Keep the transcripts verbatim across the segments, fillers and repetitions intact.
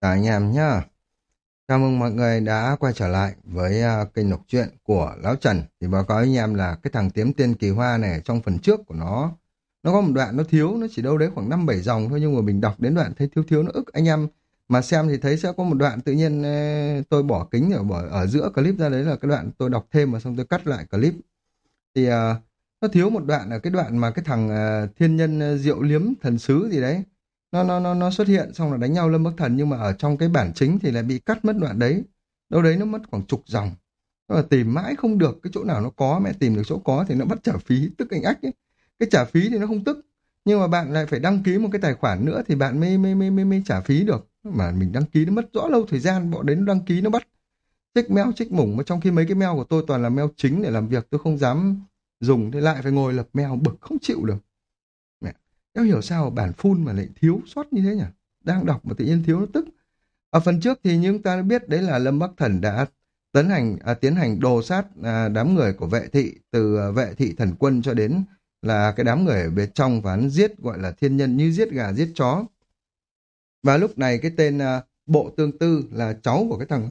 Cả anh em nhá. Chào mừng mọi người đã quay trở lại với à, kênh đọc truyện của Lão Trần. Thì báo cáo anh em là cái thằng Tiếm Tiên Kỳ Hoa này trong phần trước của nó nó có một đoạn nó thiếu, nó chỉ đâu đấy khoảng năm bảy dòng thôi, nhưng mà mình đọc đến đoạn thấy thiếu thiếu nó ức anh em. Mà xem thì thấy sẽ có một đoạn tự nhiên ờ, tôi bỏ kính ở bỏ ở giữa clip ra, đấy là cái đoạn tôi đọc thêm mà xong tôi cắt lại clip. Thì à, nó thiếu một đoạn ở cái đoạn mà cái thằng à, thiên nhân à, diệu liếm thần sứ gì đấy, nó nó nó nó xuất hiện xong là đánh nhau Lâm Bắc Thần, nhưng mà ở trong cái bản chính thì lại bị cắt mất đoạn đấy. Đâu đấy nó mất khoảng chục dòng. Nó là tìm mãi không được cái chỗ nào nó có, mẹ tìm được chỗ có thì nó bắt trả phí, tức anh ách ấy. Cái trả phí thì nó không tức, nhưng mà bạn lại phải đăng ký một cái tài khoản nữa thì bạn mới mới mới mới, mới trả phí được, mà mình đăng ký nó mất rõ lâu thời gian, bọn đến đăng ký nó bắt check mail check mủng, mà trong khi mấy cái mail của tôi toàn là mail chính để làm việc, tôi không dám dùng thì lại phải ngồi lập mail, bực không chịu được. Mẹ, em hiểu sao bản full mà lại thiếu sót như thế nhỉ? Đang đọc mà tự nhiên thiếu nó tức. Ở phần trước thì chúng ta đã biết đấy là Lâm Bắc Thần đã tấn hành à, tiến hành đồ sát à, đám người của vệ thị, từ à, vệ thị thần quân cho đến là cái đám người ở bên trong, và hắn giết gọi là thiên nhân như giết gà giết chó. Và lúc này cái tên à, Bộ Tương Tư là cháu của cái thằng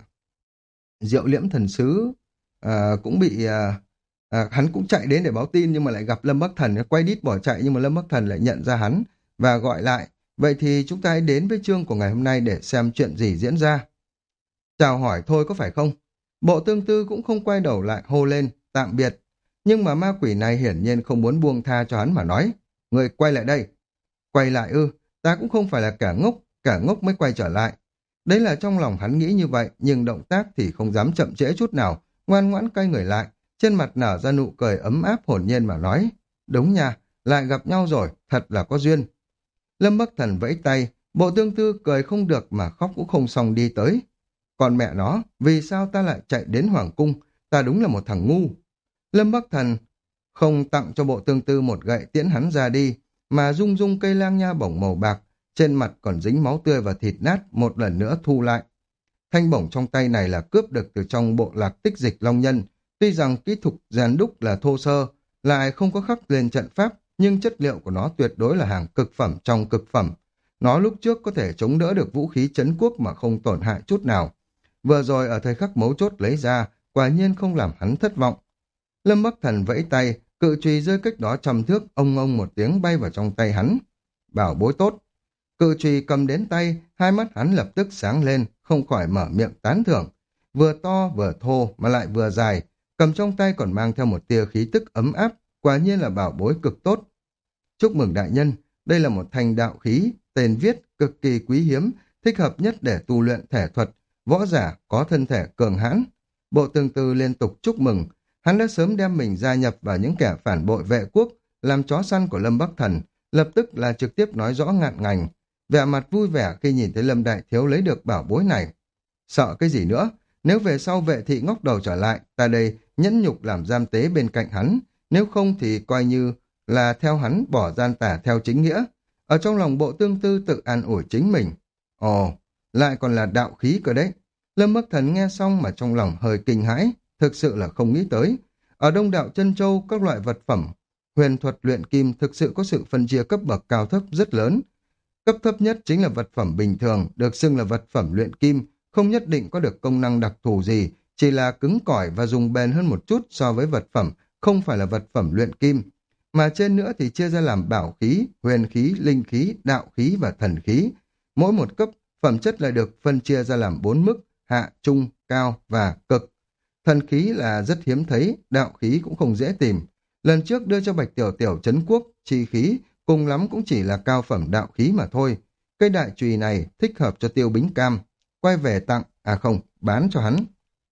Diệu Liễm thần sứ à, cũng bị à, à, hắn cũng chạy đến để báo tin, nhưng mà lại gặp Lâm Bắc Thần, quay đít bỏ chạy, nhưng mà Lâm Bắc Thần lại nhận ra hắn và gọi lại. Vậy thì chúng ta hãy đến với chương của ngày hôm nay để xem chuyện gì diễn ra. Chào hỏi thôi có phải không? Bộ Tương Tư cũng không quay đầu lại hô lên tạm biệt, nhưng mà ma quỷ này hiển nhiên không muốn buông tha cho hắn mà nói: người quay lại đây. Quay lại ư? Ta cũng không phải là kẻ ngốc, kẻ ngốc mới quay trở lại. Đấy là trong lòng hắn nghĩ như vậy, nhưng động tác thì không dám chậm trễ chút nào, ngoan ngoãn quay người lại, trên mặt nở ra nụ cười ấm áp hồn nhiên mà nói: đúng nha, lại gặp nhau rồi, thật là có duyên. Lâm Bắc Thần vẫy tay, Bộ Tương Tư cười không được mà khóc cũng không xong đi tới. Còn mẹ nó, vì sao ta lại chạy đến Hoàng Cung, ta đúng là một thằng ngu. Lâm Bắc Thần không tặng cho Bộ Tương Tư một gậy tiễn hắn ra đi, mà rung rung cây lang nha bổng màu bạc, trên mặt còn dính máu tươi và thịt nát, một lần nữa thu lại. Thanh bổng trong tay này là cướp được từ trong bộ lạc tích dịch Long Nhân, tuy rằng kỹ thuật rèn đúc là thô sơ, lại không có khắc lên trận pháp, nhưng chất liệu của nó tuyệt đối là hàng cực phẩm trong cực phẩm. Nó lúc trước có thể chống đỡ được vũ khí trấn quốc mà không tổn hại chút nào. Vừa rồi ở thời khắc mấu chốt lấy ra, quả nhiên không làm hắn thất vọng. Lâm Bắc Thần vẫy tay, cự chùy rơi cách đó trăm thước, ông ông một tiếng bay vào trong tay hắn. Bảo bối tốt. Cự chùy cầm đến tay, hai mắt hắn lập tức sáng lên, không khỏi mở miệng tán thưởng. Vừa to vừa thô mà lại vừa dài, cầm trong tay còn mang theo một tia khí tức ấm áp, quả nhiên là bảo bối cực tốt. Chúc mừng đại nhân, đây là một thanh đạo khí, tên viết cực kỳ quý hiếm, thích hợp nhất để tu luyện thể thuật, võ giả có thân thể cường hãn. Bộ Tương Tư liên tục chúc mừng, hắn đã sớm đem mình gia nhập vào những kẻ phản bội vệ quốc, làm chó săn của Lâm Bắc Thần, lập tức là trực tiếp nói rõ ngạn ngành, vẻ mặt vui vẻ khi nhìn thấy Lâm Đại Thiếu lấy được bảo bối này. Sợ cái gì nữa, nếu về sau vệ thị ngóc đầu trở lại, ta đây nhẫn nhục làm giam tế bên cạnh hắn, nếu không thì coi như là theo hắn bỏ gian tà theo chính nghĩa. Ở trong lòng Bộ Tương Tư tự an ủi chính mình. Ồ, lại còn là đạo khí cơ đấy. Lâm Bắc Thần nghe xong mà trong lòng hơi kinh hãi, thực sự là không nghĩ tới. Ở Đông Đạo Chân Châu, các loại vật phẩm huyền thuật luyện kim thực sự có sự phân chia cấp bậc cao thấp rất lớn. Cấp thấp nhất chính là vật phẩm bình thường, được xưng là vật phẩm luyện kim, không nhất định có được công năng đặc thù gì, chỉ là cứng cỏi và dùng bền hơn một chút so với vật phẩm không phải là vật phẩm luyện kim. Mà trên nữa thì chia ra làm bảo khí, huyền khí, linh khí, đạo khí và thần khí. Mỗi một cấp phẩm chất lại được phân chia ra làm bốn mức: hạ, trung, cao và cực. Thần khí là rất hiếm thấy, đạo khí cũng không dễ tìm. Lần trước đưa cho Bạch Tiểu Tiểu trấn quốc, chi khí, cùng lắm cũng chỉ là cao phẩm đạo khí mà thôi. Cây đại chùy này thích hợp cho Tiêu Bính Cam, quay về tặng, à không, bán cho hắn.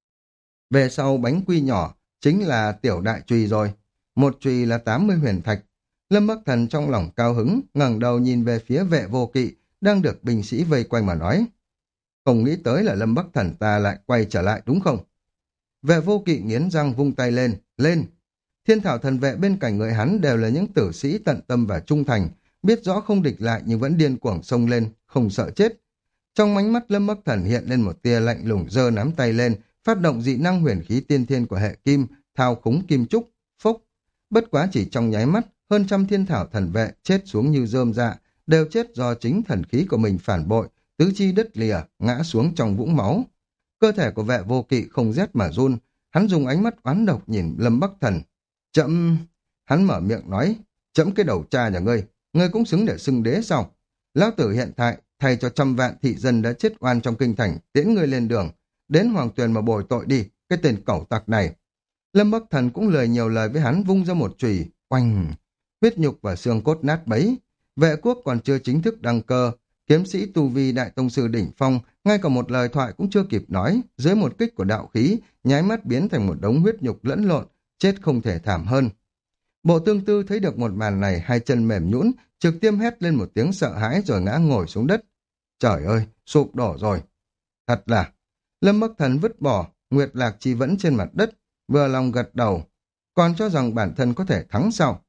Về sau bánh quy nhỏ, chính là tiểu đại chùy rồi. Một chùy là tám mươi huyền thạch. Lâm Bắc Thần trong lòng cao hứng, ngẩng đầu nhìn về phía Vệ Vô Kỵ, đang được binh sĩ vây quanh mà nói. Không nghĩ tới là Lâm Bắc Thần ta lại quay trở lại đúng không? Vệ Vô Kỵ nghiến răng vung tay lên, lên. Thiên thảo thần vệ bên cạnh người hắn đều là những tử sĩ tận tâm và trung thành, biết rõ không địch lại nhưng vẫn điên cuồng xông lên, không sợ chết. Trong ánh mắt Lâm Bắc Thần hiện lên một tia lạnh lùng, giơ nắm tay lên, phát động dị năng huyền khí tiên thiên của hệ kim, thao khúng kim trúc, phốc. Bất quá chỉ trong nháy mắt, hơn trăm thiên thảo thần vệ chết xuống như rơm rạ, đều chết do chính thần khí của mình phản bội, tứ chi đứt lìa, ngã xuống trong vũng máu. Cơ thể của Vệ Vô Kỵ không rét mà run, hắn dùng ánh mắt oán độc nhìn Lâm Bắc Thần. Chậm, hắn mở miệng nói, chậm cái đầu cha nhà ngươi, ngươi cũng xứng để xưng đế sao? Lão tử hiện tại thay cho trăm vạn thị dân đã chết oan trong kinh thành, tiễn ngươi lên đường, đến Hoàng Tuyền mà bồi tội đi, cái tên cẩu tặc này. Lâm Bắc Thần cũng lười nhiều lời với hắn, vung ra một chùy, oanh, huyết nhục và xương cốt nát bấy. Vệ quốc còn chưa chính thức đăng cơ, kiếm sĩ tu vi đại tông sư đỉnh phong, ngay cả một lời thoại cũng chưa kịp nói, dưới một kích của đạo khí, nháy mắt biến thành một đống huyết nhục lẫn lộn, chết không thể thảm hơn. Bộ Tương Tư thấy được một màn này, hai chân mềm nhũn, trực tiếp hét lên một tiếng sợ hãi rồi ngã ngồi xuống đất. Trời ơi, sụp đổ rồi. Thật là, Lâm Bắc Thần vứt bỏ Nguyệt Lạc Chi vẫn trên mặt đất, vừa lòng gật đầu, còn cho rằng bản thân có thể thắng sao?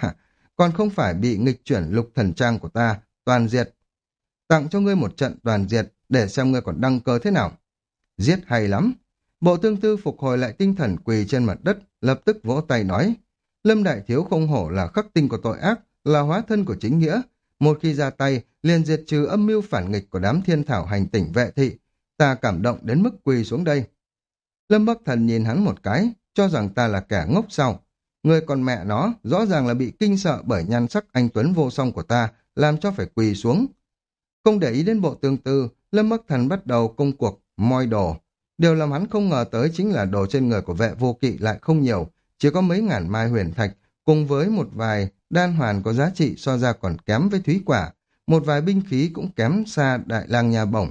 Còn không phải bị nghịch chuyển lục thần trang của ta toàn diệt. Tặng cho ngươi một trận toàn diệt để xem ngươi còn đăng cơ thế nào. Giết hay lắm. Bộ Tương Tư phục hồi lại tinh thần, quỳ trên mặt đất, lập tức vỗ tay nói, Lâm Đại Thiếu không hổ là khắc tinh của tội ác, là hóa thân của chính nghĩa. Một khi ra tay, liền diệt trừ âm mưu phản nghịch của đám thiên thảo hành tỉnh Vệ thị. Ta cảm động đến mức quỳ xuống đây. Lâm Bắc Thần nhìn hắn một cái, cho rằng ta là kẻ ngốc sao? Người con mẹ nó, rõ ràng là bị kinh sợ bởi nhan sắc anh tuấn vô song của ta, làm cho phải quỳ xuống. Không để ý đến Bộ Tương Tư, Lâm Bắc Thần bắt đầu công cuộc moi đồ. Điều làm hắn không ngờ tới chính là đồ trên người của Vệ Vô Kỵ lại không nhiều, chỉ có mấy ngàn mai huyền thạch, cùng với một vài đan hoàn có giá trị so ra còn kém với thúy quả, một vài binh khí cũng kém xa Đại Lang Nha Bổng.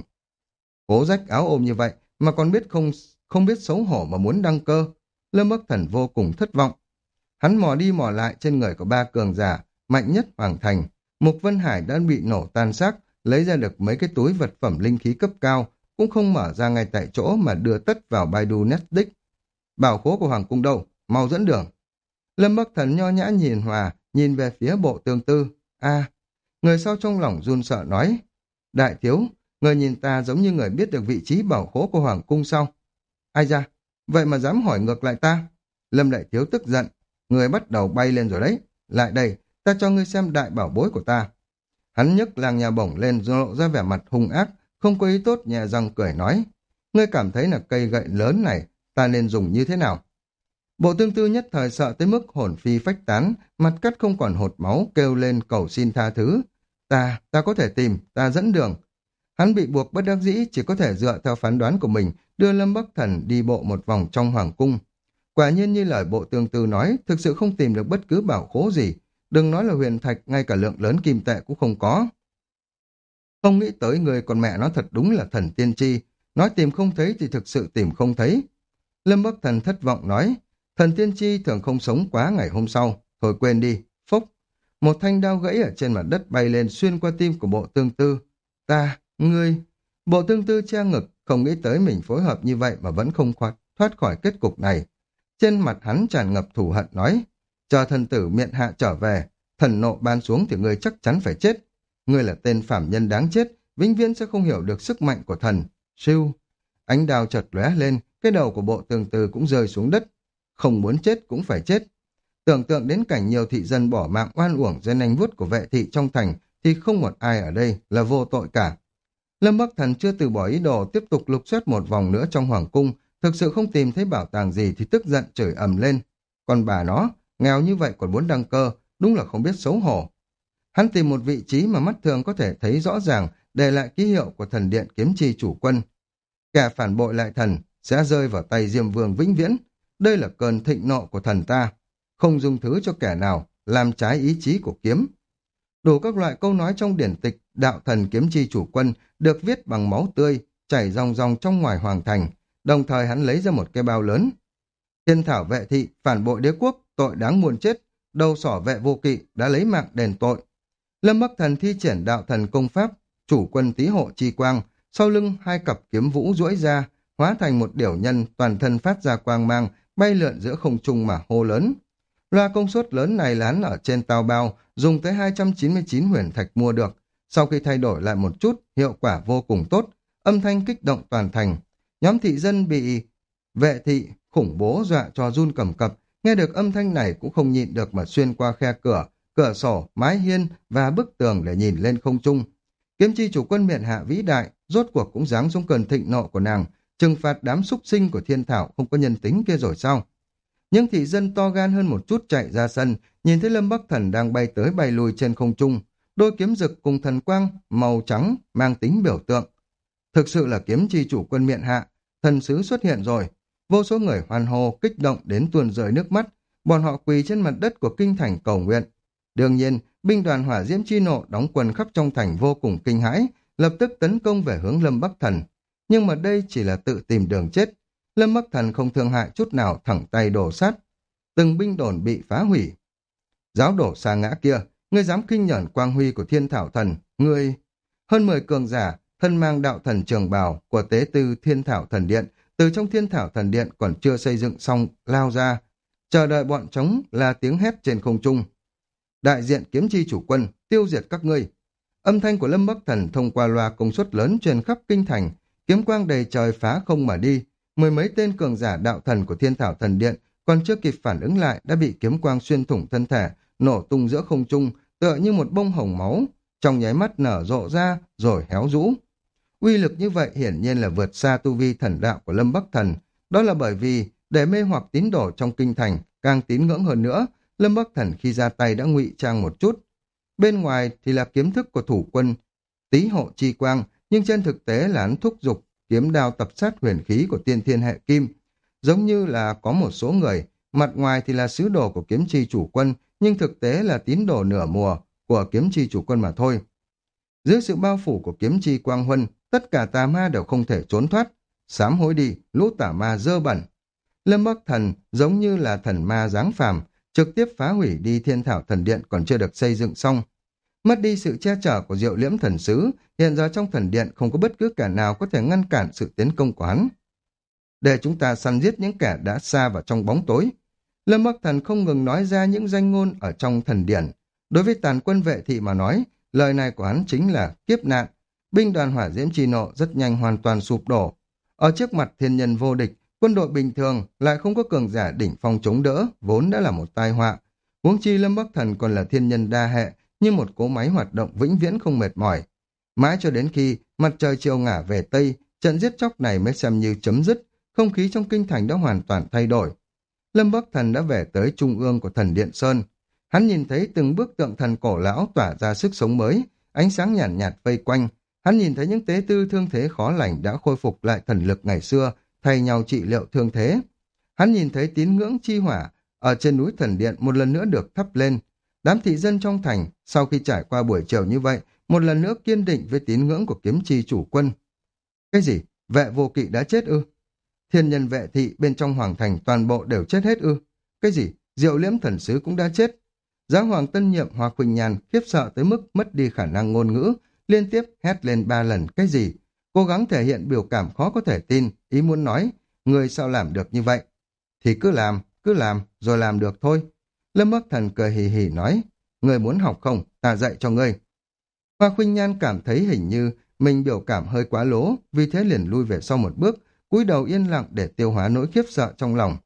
Cố rách áo ôm như vậy mà còn biết không không biết xấu hổ mà muốn đăng cơ. Lâm Bắc Thần vô cùng thất vọng. Hắn mò đi mò lại trên người của ba cường giả mạnh nhất Hoàng Thành. Mục Vân Hải đã bị nổ tan xác, lấy ra được mấy cái túi vật phẩm linh khí cấp cao, cũng không mở ra ngay tại chỗ mà đưa tất vào Baidu Netdisk. Bảo khố của Hoàng cung đâu? Mau dẫn đường. Lâm Bắc Thần nho nhã nhìn hòa, nhìn về phía Bộ Tương Tư. A, người sau trong lòng run sợ nói, Đại Thiếu, người nhìn ta giống như người biết được vị trí bảo khố của Hoàng cung sao? Ai da, vậy mà dám hỏi ngược lại ta? Lâm Đại Thiếu tức giận, người bắt đầu bay lên rồi đấy. Lại đây, ta cho ngươi xem đại bảo bối của ta. Hắn nhấc Lang Nha Bổng lên, lộ ra vẻ mặt hung ác, không có ý tốt, nhẹ răng cười nói, ngươi cảm thấy là cây gậy lớn này ta nên dùng như thế nào? Bộ Tương Tư nhất thời sợ tới mức hồn phi phách tán, mặt cắt không còn hột máu, kêu lên cầu xin tha thứ. Ta, ta có thể tìm, ta dẫn đường. Hắn bị buộc bất đắc dĩ, chỉ có thể dựa theo phán đoán của mình, đưa Lâm Bắc Thần đi bộ một vòng trong hoàng cung. Quả nhiên như lời Bộ Tương Tư nói, thực sự không tìm được bất cứ bảo khố gì. Đừng nói là huyền thạch, ngay cả lượng lớn kim tệ cũng không có. Không nghĩ tới người con mẹ nó thật đúng là thần tiên tri. Nói tìm không thấy thì thực sự tìm không thấy. Lâm Bắc Thần thất vọng nói, thần tiên tri thường không sống quá ngày hôm sau. Thôi quên đi, phốc. Một thanh đao gãy ở trên mặt đất bay lên xuyên qua tim của Bộ Tương Tư. Ta, ngươi. Bộ Tương Tư che ngực, không nghĩ tới mình phối hợp như vậy mà vẫn không thoát khỏi kết cục này. Trên mặt hắn tràn ngập thù hận nói, chờ thần tử miện hạ trở về, thần nộ ban xuống thì ngươi chắc chắn phải chết. Ngươi là tên phạm nhân đáng chết, vĩnh viễn sẽ không hiểu được sức mạnh của thần. Siêu. Ánh đao chợt lóe lên, cái đầu của Bộ Tương Tư cũng rơi xuống đất. Không muốn chết cũng phải chết. Tưởng tượng đến cảnh nhiều thị dân bỏ mạng oan uổng dưới nanh vuốt của vệ thị trong thành thì không một ai ở đây là vô tội cả. Lâm Bắc Thần chưa từ bỏ ý đồ tiếp tục lục soát một vòng nữa trong hoàng cung, thực sự không tìm thấy bảo tàng gì thì tức giận chửi ầm lên. Còn bà nó, nghèo như vậy còn muốn đăng cơ, đúng là không biết xấu hổ. Hắn tìm một vị trí mà mắt thường có thể thấy rõ ràng, để lại ký hiệu của thần điện kiếm chi chủ quân. Kẻ phản bội lại thần sẽ rơi vào tay Diêm Vương vĩnh viễn. Đây là cơn thịnh nộ của thần ta, không dung thứ cho kẻ nào làm trái ý chí của kiếm. Đủ các loại câu nói trong điển tịch đạo thần kiếm chi chủ quân được viết bằng máu tươi, chảy ròng ròng trong ngoài hoàng thành. Đồng thời hắn lấy ra một cái bao lớn. Thiên thảo vệ thị, phản bội đế quốc, tội đáng muôn chết. Đầu sỏ Vệ Vô Kỵ đã lấy mạng đền tội. Lâm Bắc Thần thi triển đạo thần công pháp, chủ quân tí hộ chi quang, sau lưng hai cặp kiếm vũ duỗi ra, hóa thành một điểu nhân toàn thân phát ra quang mang, bay lượn giữa không trung mà hô lớn. Loa công suất lớn này là hắn ở trên tàu bao, dùng tới hai trăm chín mươi chín huyền thạch mua được. Sau khi thay đổi lại một chút, hiệu quả vô cùng tốt, âm thanh kích động toàn thành. Nhóm thị dân bị vệ thị khủng bố dọa cho run cầm cập, nghe được âm thanh này cũng không nhịn được mà xuyên qua khe cửa, cửa sổ, mái hiên và bức tường để nhìn lên không trung. Kiếm chi chủ quân miện hạ vĩ đại, rốt cuộc cũng giáng xuống cơn thịnh nộ của nàng, trừng phạt đám súc sinh của thiên thảo không có nhân tính kia rồi sao? Những thị dân to gan hơn một chút chạy ra sân, nhìn thấy Lâm Bắc Thần đang bay tới bay lui trên không trung, đôi kiếm rực cùng thần quang màu trắng mang tính biểu tượng. Thực sự là kiếm chi chủ quân miện hạ, thần sứ xuất hiện rồi. Vô số người hoan hô, kích động đến tuôn rơi nước mắt, bọn họ quỳ trên mặt đất của kinh thành cầu nguyện. Đương nhiên, binh đoàn hỏa diễm chi nộ đóng quân khắp trong thành vô cùng kinh hãi, lập tức tấn công về hướng Lâm Bắc Thần. Nhưng mà đây chỉ là tự tìm đường chết. Lâm Bắc Thần không thương hại chút nào, thẳng tay đổ sát. Từng binh đồn bị phá hủy. Giáo đổ xa ngã kia, ngươi dám khinh nhẫn quang huy của thiên thảo thần, ngươi... Hơn mười cường giả, thân mang đạo thần trường bào của tế tư thiên thảo thần điện, từ trong thiên thảo thần điện còn chưa xây dựng xong, lao ra. Chờ đợi bọn trống là tiếng hét trên không trung. Đại diện kiếm chi chủ quân, tiêu diệt các ngươi. Âm thanh của Lâm Bắc Thần thông qua loa công suất lớn truyền khắp kinh thành, kiếm quang đầy trời phá không mà đi. Mười mấy tên cường giả đạo thần của thiên thảo thần điện còn chưa kịp phản ứng lại đã bị kiếm quang xuyên thủng thân thể, nổ tung giữa không trung, tựa như một bông hồng máu, trong nháy mắt nở rộ ra rồi héo rũ. Uy lực như vậy hiển nhiên là vượt xa tu vi thần đạo của Lâm Bắc Thần. Đó là bởi vì để mê hoặc tín đồ trong kinh thành càng tín ngưỡng hơn nữa, Lâm Bắc Thần khi ra tay đã ngụy trang một chút. Bên ngoài thì là kiếm thức của thủ quân Tý Hộ Chi Quang, nhưng trên thực tế là hắn thúc giục kiếm đao tập sát huyền khí của tiên thiên hệ kim. Giống như là có một số người, mặt ngoài thì là sứ đồ của kiếm chi chủ quân, nhưng thực tế là tín đồ nửa mùa của kiếm chi chủ quân mà thôi. Dưới sự bao phủ của kiếm chi quang huân, tất cả tà ma đều không thể trốn thoát. Sám hối đi, lũ tà ma dơ bẩn. Lâm Bắc Thần giống như là thần ma giáng phàm, trực tiếp phá hủy đi thiên thảo thần điện còn chưa được xây dựng xong. Mất đi sự che chở của Diệu Liễm thần sứ, hiện giờ trong thần điện không có bất cứ kẻ nào có thể ngăn cản sự tiến công của hắn. Để chúng ta săn giết những kẻ đã xa vào trong bóng tối. Lâm Bắc Thần không ngừng nói ra những danh ngôn ở trong thần điển. Đối với tàn quân vệ thị mà nói, lời này của hắn chính là kiếp nạn. Binh đoàn hỏa diễm chi nộ rất nhanh hoàn toàn sụp đổ. Ở trước mặt thiên nhân vô địch, quân đội bình thường lại không có cường giả đỉnh phong chống đỡ, vốn đã là một tai họa. Huống chi Lâm Bắc Thần còn là thiên nhân đa hệ, như một cỗ máy hoạt động vĩnh viễn không mệt mỏi. Mãi cho đến khi mặt trời chiều ngả về Tây, trận giết chóc này mới xem như chấm dứt, không khí trong kinh thành đã hoàn toàn thay đổi. Lâm Bắc Thần đã về tới trung ương của thần Điện Sơn. Hắn nhìn thấy từng bức tượng thần cổ lão tỏa ra sức sống mới, ánh sáng nhàn nhạt, nhạt vây quanh. Hắn nhìn thấy những tế tư thương thế khó lành đã khôi phục lại thần lực ngày xưa, thay nhau trị liệu thương thế. Hắn nhìn thấy tín ngưỡng chi hỏa ở trên núi thần điện một lần nữa được thắp lên. Đám thị dân trong thành, sau khi trải qua buổi chiều như vậy, một lần nữa kiên định với tín ngưỡng của kiếm chi chủ quân. Cái gì? Vệ vô kỵ đã chết ư? Thiên nhân vệ thị bên trong hoàng thành toàn bộ đều chết hết ư? Cái gì? Diệu Liễm thần sứ cũng đã chết. Giáo hoàng tân nhiệm Hoa Khuynh Nhàn khiếp sợ tới mức mất đi khả năng ngôn ngữ, liên tiếp hét lên ba lần cái gì? Cố gắng thể hiện biểu cảm khó có thể tin, ý muốn nói, người sao làm được như vậy? Thì cứ làm, cứ làm, rồi làm được thôi. Lâm Bắc Thần cười hì hì nói, người muốn học không, ta dạy cho ngươi. Hoa Khuynh Nhan cảm thấy hình như mình biểu cảm hơi quá lố, vì thế liền lui về sau một bước, cúi đầu yên lặng để tiêu hóa nỗi khiếp sợ trong lòng.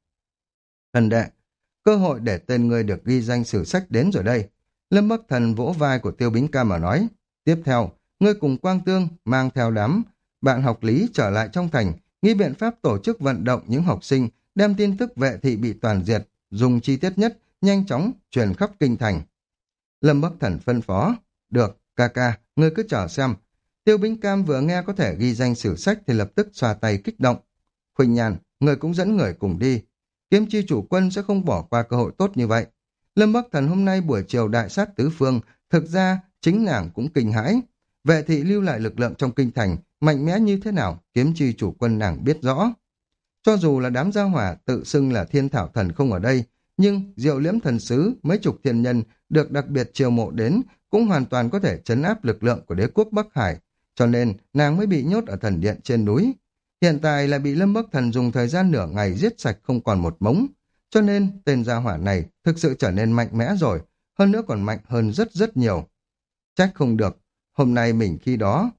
Thần đệ, cơ hội để tên ngươi được ghi danh sử sách đến rồi đây. Lâm Bắc Thần vỗ vai của Tiêu Bính Ca mà nói, tiếp theo, ngươi cùng Quang Tương mang theo đám bạn học lý trở lại trong thành, nghĩ biện pháp tổ chức vận động những học sinh, đem tin tức vệ thị bị toàn diệt, dùng chi tiết nhất, nhanh chóng truyền khắp kinh thành. Lâm Bắc Thần phân phó, được, ca ca, ngươi cứ chờ xem. Tiêu Bính Cam vừa nghe có thể ghi danh sử sách thì lập tức xoa tay kích động. Khuynh Nhàn, người cũng dẫn người cùng đi. Kiếm chi chủ quân sẽ không bỏ qua cơ hội tốt như vậy. Lâm Bắc Thần hôm nay buổi chiều đại sát tứ phương, thực ra chính nàng cũng kinh hãi. Vệ thị lưu lại lực lượng trong kinh thành, mạnh mẽ như thế nào, kiếm chi chủ quân nàng biết rõ. Cho dù là đám gia hỏa tự xưng là thiên thảo thần không ở đây, nhưng Diệu Liễm thần sứ, mấy chục thiên nhân được đặc biệt chiêu mộ đến cũng hoàn toàn có thể trấn áp lực lượng của đế quốc Bắc Hải, cho nên nàng mới bị nhốt ở thần điện trên núi. Hiện tại là bị Lâm Bắc Thần dùng thời gian nửa ngày giết sạch không còn một mống, cho nên tên gia hỏa này thực sự trở nên mạnh mẽ rồi, hơn nữa còn mạnh hơn rất rất nhiều. Trách không được, hôm nay mình khi đó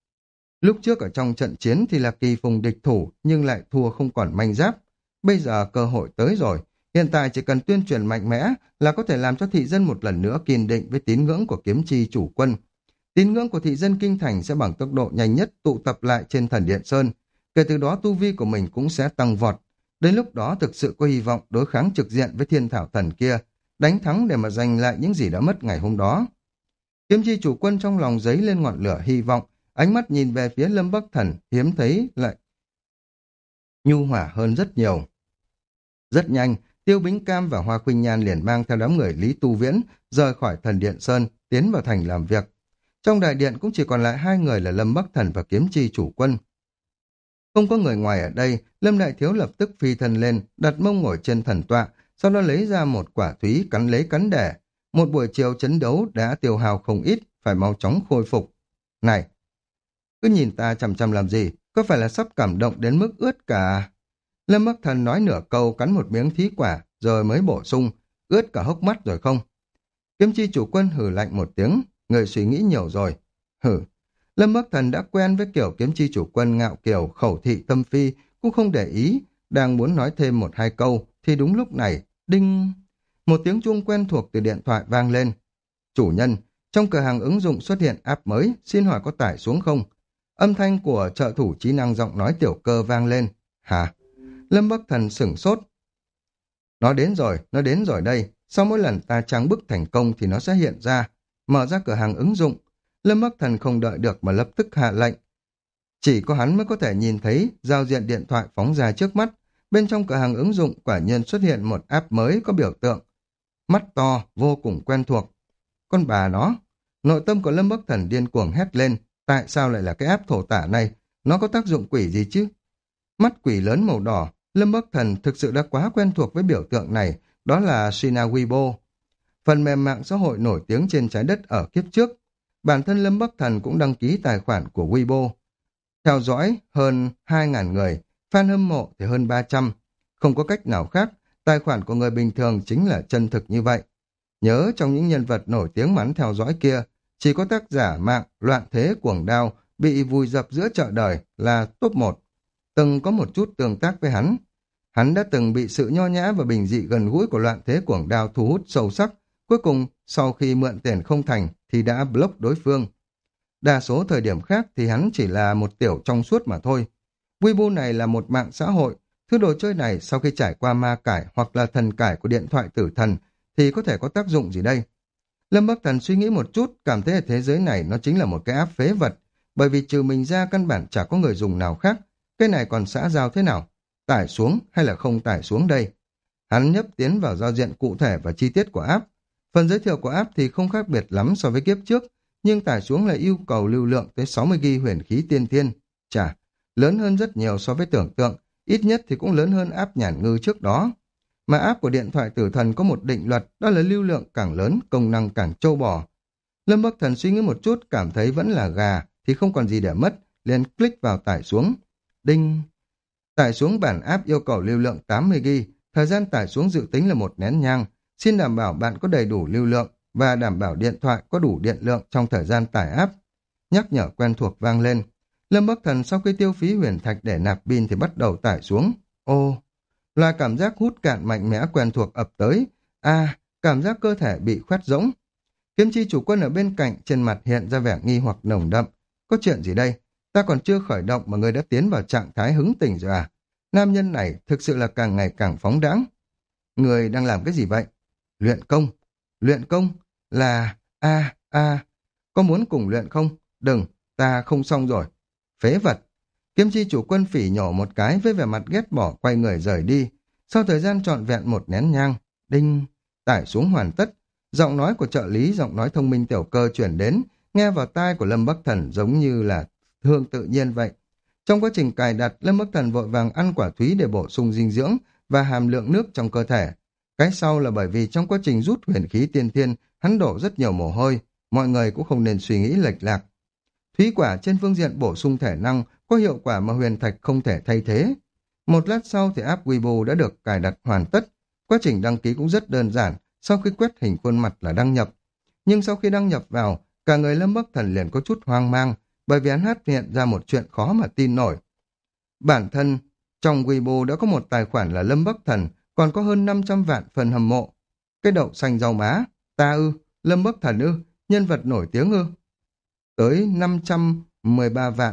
lúc trước ở trong trận chiến thì là kỳ phùng địch thủ nhưng lại thua không còn manh giáp. Bây giờ cơ hội tới rồi, hiện tại chỉ cần tuyên truyền mạnh mẽ là có thể làm cho thị dân một lần nữa kiên định với tín ngưỡng của kiếm chi chủ quân. Tín ngưỡng của thị dân kinh thành sẽ bằng tốc độ nhanh nhất tụ tập lại trên thần Điện Sơn. Kể từ đó tu vi của mình cũng sẽ tăng vọt. Đến lúc đó thực sự có hy vọng đối kháng trực diện với thiên thảo thần kia, đánh thắng để mà giành lại những gì đã mất ngày hôm đó. Kiếm chi chủ quân trong lòng giấy lên ngọn lửa hy vọng, ánh mắt nhìn về phía Lâm Bắc Thần hiếm thấy lại nhu hòa hơn rất nhiều. Rất nhanh, Tiêu Bính Cam và Hoa Khuynh Nhan liền mang theo đám người Lý Tu Viễn rời khỏi thần Điện Sơn, tiến vào thành làm việc. Trong đại điện cũng chỉ còn lại hai người là Lâm Bắc Thần và Kiếm chi chủ quân. Không có người ngoài ở đây, Lâm Đại Thiếu lập tức phi thân lên, đặt mông ngồi trên thần tọa, sau đó lấy ra một quả thúy cắn lấy cắn đẻ. Một buổi chiều chấn đấu đã tiêu hao không ít, phải mau chóng khôi phục. Này, cứ nhìn ta chằm chằm làm gì, có phải là sắp cảm động đến mức ướt cả... Lâm Bắc Thần nói nửa câu cắn một miếng thí quả, rồi mới bổ sung, ướt cả hốc mắt rồi không? Kiếm chi chủ quân hử lạnh một tiếng, người suy nghĩ nhiều rồi. Hử, Lâm Bắc Thần đã quen với kiểu kiếm chi chủ quân ngạo kiều, khẩu thị tâm phi, cũng không để ý, đang muốn nói thêm một hai câu, thì đúng lúc này, đinh... Một tiếng chuông quen thuộc từ điện thoại vang lên. Chủ nhân, trong cửa hàng ứng dụng xuất hiện app mới, xin hỏi có tải xuống không? Âm thanh của trợ thủ trí năng giọng nói tiểu cơ vang lên. Hả? Lâm Bắc Thần sửng sốt. Nó đến rồi, nó đến rồi đây. Sau mỗi lần ta trang bức thành công thì nó sẽ hiện ra. Mở ra cửa hàng ứng dụng. Lâm Bắc Thần không đợi được mà lập tức hạ lệnh. Chỉ có hắn mới có thể nhìn thấy giao diện điện thoại phóng ra trước mắt. Bên trong cửa hàng ứng dụng quả nhiên xuất hiện một app mới có biểu tượng. Mắt to, vô cùng quen thuộc. Con bà nó. Nội tâm của Lâm Bắc Thần điên cuồng hét lên. Tại sao lại là cái app thổ tả này? Nó có tác dụng quỷ gì chứ? Mắt quỷ lớn màu đỏ. Lâm Bắc Thần thực sự đã quá quen thuộc với biểu tượng này. Đó là Sina Weibo. Phần mềm mạng xã hội nổi tiếng trên trái đất ở kiếp trước. Bản thân Lâm Bắc Thần cũng đăng ký tài khoản của Weibo. Theo dõi hơn hai nghìn người, fan hâm mộ thì hơn ba trăm. Không có cách nào khác, tài khoản của người bình thường chính là chân thực như vậy. Nhớ trong những nhân vật nổi tiếng mà hắn theo dõi kia, chỉ có tác giả mạng Loạn Thế Cuồng Đao bị vùi dập giữa chợ đời là top một. Từng có một chút tương tác với hắn. Hắn đã từng bị sự nho nhã và bình dị gần gũi của Loạn Thế Cuồng Đao thu hút sâu sắc. Cuối cùng, sau khi mượn tiền không thành thì đã block đối phương. Đa số thời điểm khác thì hắn chỉ là một tiểu trong suốt mà thôi. Weibo này là một mạng xã hội. Thứ đồ chơi này sau khi trải qua ma cải hoặc là thần cải của điện thoại tử thần thì có thể có tác dụng gì đây? Lâm Bắc Thần suy nghĩ một chút, cảm thấy ở thế giới này nó chính là một cái app phế vật, bởi vì trừ mình ra căn bản chả có người dùng nào khác. Cái này còn xã giao thế nào? Tải xuống hay là không tải xuống đây? Hắn nhấp tiến vào giao diện cụ thể và chi tiết của app. Phần giới thiệu của app thì không khác biệt lắm so với kiếp trước, nhưng tải xuống là yêu cầu lưu lượng tới sáu mươi gi ga bai huyền khí tiên thiên. Chà, lớn hơn rất nhiều so với tưởng tượng, ít nhất thì cũng lớn hơn app nhàn ngư trước đó. Mà app của điện thoại tử thần có một định luật, đó là lưu lượng càng lớn, công năng càng trâu bò. Lâm Bắc Thần suy nghĩ một chút, cảm thấy vẫn là gà, thì không còn gì để mất, liền click vào tải xuống. Đinh! Tải xuống bản app yêu cầu lưu lượng tám mươi gi ga bai, thời gian tải xuống dự tính là một nén nhang. Xin đảm bảo bạn có đầy đủ lưu lượng và đảm bảo điện thoại có đủ điện lượng trong thời gian tải app. Nhắc nhở quen thuộc vang lên. Lâm Bắc Thần sau khi tiêu phí huyền thạch để nạp pin thì bắt đầu tải xuống. Ô, là cảm giác hút cạn mạnh mẽ quen thuộc ập tới. À, cảm giác cơ thể bị khoét rỗng. Kiếm chi chủ quân ở bên cạnh, trên mặt hiện ra vẻ nghi hoặc nồng đậm. Có chuyện gì đây? Ta còn chưa khởi động mà người đã tiến vào trạng thái hứng tỉnh rồi à? Nam nhân này thực sự là càng ngày càng phóng đãng. Người đang làm cái gì vậy? Luyện công. Luyện công là... a a có muốn cùng luyện không? Đừng, ta không xong rồi. Phế vật. Kiếm chi chủ quân phỉ nhổ một cái với vẻ mặt ghét bỏ quay người rời đi. Sau thời gian trọn vẹn một nén nhang, đinh, tải xuống hoàn tất. Giọng nói của trợ lý, giọng nói thông minh tiểu cơ chuyển đến, nghe vào tai của Lâm Bắc Thần giống như là hương tự nhiên vậy. Trong quá trình cài đặt, Lâm Bắc Thần vội vàng ăn quả thúy để bổ sung dinh dưỡng và hàm lượng nước trong cơ thể. Cái sau là bởi vì trong quá trình rút huyền khí tiên thiên, hắn đổ rất nhiều mồ hôi, mọi người cũng không nên suy nghĩ lệch lạc. Thúy quả trên phương diện bổ sung thể năng có hiệu quả mà huyền thạch không thể thay thế. Một lát sau thì app Weibo đã được cài đặt hoàn tất. Quá trình đăng ký cũng rất đơn giản, sau khi quét hình khuôn mặt là đăng nhập. Nhưng sau khi đăng nhập vào, cả người Lâm Bắc Thần liền có chút hoang mang, bởi vì hắn phát hiện ra một chuyện khó mà tin nổi. Bản thân, trong Weibo đã có một tài khoản là Lâm Bắc Thần, còn có hơn năm trăm vạn phần hâm mộ. Cái đậu xanh rau má, ta ư, Lâm Bắc Thần ư, nhân vật nổi tiếng ư. tới năm trăm mười ba vạn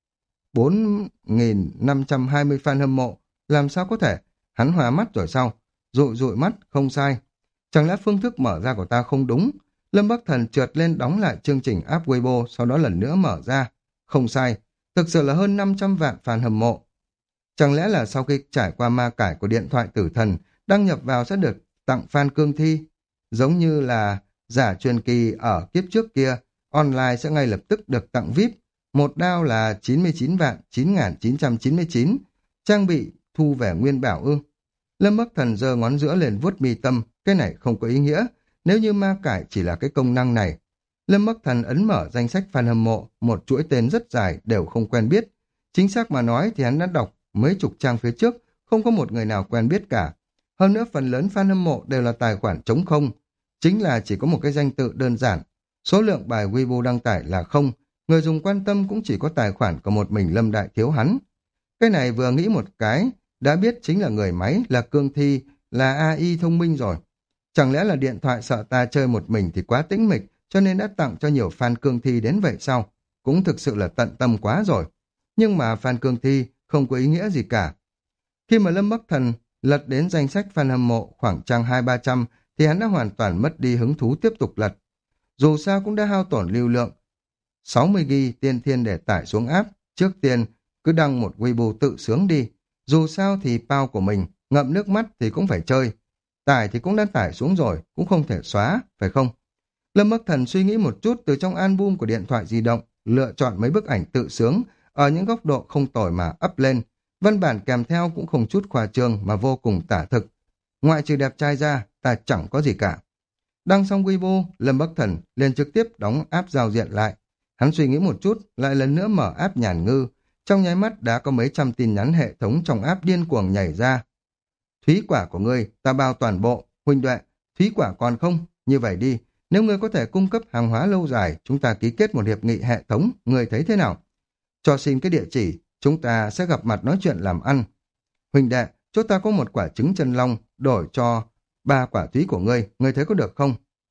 bốn nghìn năm trăm hai mươi fan hâm mộ. Làm sao có thể? Hắn hòa mắt rồi sao? Dụi dụi mắt, không sai. Chẳng lẽ phương thức mở ra của ta không đúng? Lâm Bắc Thần trượt lên đóng lại chương trình app Weibo, sau đó lần nữa mở ra. Không sai, thực sự là hơn năm trăm vạn fan hâm mộ. Chẳng lẽ là sau khi trải qua ma cải của điện thoại tử thần, đăng nhập vào sẽ được tặng fan cương thi? Giống như là giả truyền kỳ ở kiếp trước kia, online sẽ ngay lập tức được tặng vi ai pi. Một đao là chín mươi chín vạn chín nghìn chín trăm chín mươi chín, trang bị thu về nguyên bảo ư. Lâm Bắc Thần giơ ngón giữa lên vuốt mi tâm, cái này không có ý nghĩa, nếu như ma cải chỉ là cái công năng này. Lâm Bắc Thần ấn mở danh sách fan hâm mộ, một chuỗi tên rất dài, đều không quen biết. Chính xác mà nói thì hắn đã đọc mấy chục trang phía trước, không có một người nào quen biết cả. Hơn nữa phần lớn fan hâm mộ đều là tài khoản trống không, chính là chỉ có một cái danh tự đơn giản. Số lượng bài Weibo đăng tải là không, người dùng quan tâm cũng chỉ có tài khoản của một mình Lâm Đại Thiếu hắn. Cái này vừa nghĩ một cái, đã biết chính là người máy, là cương thi, là a i thông minh rồi. Chẳng lẽ là điện thoại sợ ta chơi một mình thì quá tĩnh mịch, cho nên đã tặng cho nhiều fan cương thi đến vậy sao? Cũng thực sự là tận tâm quá rồi. Nhưng mà fan cương thi không có ý nghĩa gì cả. Khi mà Lâm Bắc Thần lật đến danh sách fan hâm mộ khoảng trang hai ba trăm thì hắn đã hoàn toàn mất đi hứng thú tiếp tục lật. Dù sao cũng đã hao tổn lưu lượng sáu mươi gi-ga-bai tiên thiên để tải xuống app. Trước tiên cứ đăng một Weibo tự sướng đi. Dù sao thì pao của mình ngậm nước mắt thì cũng phải chơi. Tải thì cũng đã tải xuống rồi, cũng không thể xóa, phải không? Lâm Bắc Thần suy nghĩ một chút, từ trong album của điện thoại di động, lựa chọn mấy bức ảnh tự sướng, ở những góc độ không tồi mà up lên. Văn bản kèm theo cũng không chút khoa trương mà vô cùng tả thực. Ngoại trừ đẹp trai ra, ta chẳng có gì cả. Đăng xong Weibo, Lâm Bắc Thần liền trực tiếp đóng app giao diện lại. Hắn suy nghĩ một chút, lại lần nữa mở app Nhàn Ngư. Trong nháy mắt đã có mấy trăm tin nhắn hệ thống trong app điên cuồng nhảy ra. Thúy quả của ngươi, ta bao toàn bộ. Huynh đệ, thúy quả còn không? Như vậy đi, nếu ngươi có thể cung cấp hàng hóa lâu dài, chúng ta ký kết một hiệp nghị hệ thống, ngươi thấy thế nào? Cho xin cái địa chỉ, chúng ta sẽ gặp mặt nói chuyện làm ăn. Huynh đệ, chỗ ta có một quả trứng chân long, đổi cho ba quả thúy của ngươi, ngươi thấy có được không?